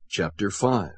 Chapter 5.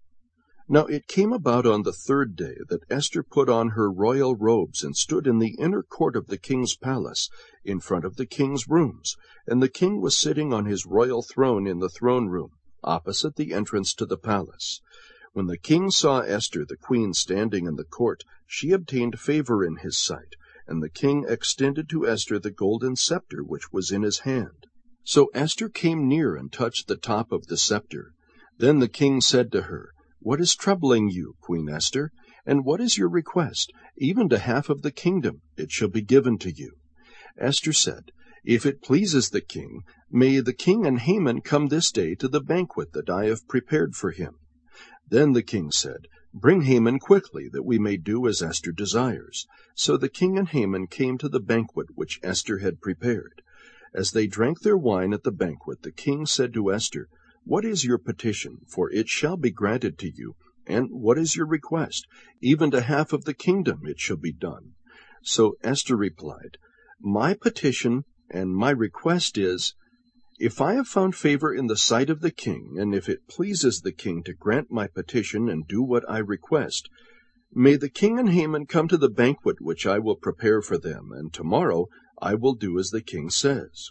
Now it came about on the third day that Esther put on her royal robes and stood in the inner court of the king's palace, in front of the king's rooms, and the king was sitting on his royal throne in the throne room, opposite the entrance to the palace. When the king saw Esther the queen standing in the court, she obtained favor in his sight, and the king extended to Esther the golden scepter which was in his hand. So Esther came near and touched the top of the scepter. Then the king said to her, "What is troubling you, Queen Esther? And what is your request? Even to half of the kingdom it shall be given to you." Esther said, "If it pleases the king, may the king and Haman come this day to the banquet that I have prepared for him." Then the king said, "Bring Haman quickly, that we may do as Esther desires." So the king and Haman came to the banquet which Esther had prepared. As they drank their wine at the banquet, the king said to Esther, "What is your petition? For it shall be granted to you. And what is your request? Even to half of the kingdom it shall be done." So Esther replied, "My petition and my request is, if I have found favor in the sight of the king, and if it pleases the king to grant my petition and do what I request, may the king and Haman come to the banquet which I will prepare for them, and tomorrow I will do as the king says."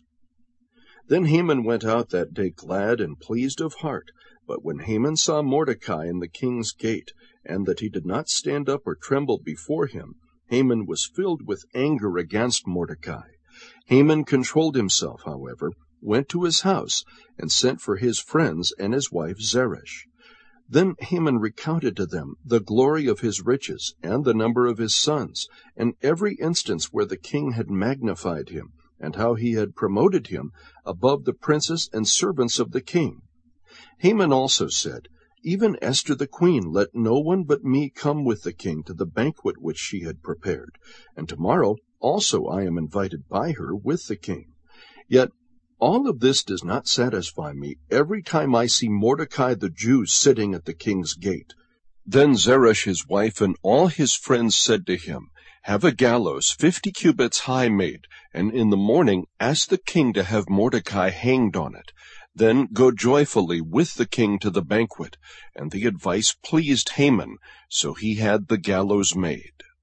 Then Haman went out that day glad and pleased of heart. But when Haman saw Mordecai in the king's gate, and that he did not stand up or tremble before him, Haman was filled with anger against Mordecai. Haman controlled himself, however, went to his house, and sent for his friends and his wife Zeresh. Then Haman recounted to them the glory of his riches, and the number of his sons, and every instance where the king had magnified him, and how he had promoted him above the princes and servants of the king. Haman also said, "Even Esther the queen, let no one but me come with the king to the banquet which she had prepared, and tomorrow also I am invited by her with the king. Yet all of this does not satisfy me every time I see Mordecai the Jew sitting at the king's gate." Then Zeresh his wife and all his friends said to him, "Have a gallows 50 cubits high made, and in the morning ask the king to have Mordecai hanged on it. Then go joyfully with the king to the banquet." And the advice pleased Haman, so he had the gallows made.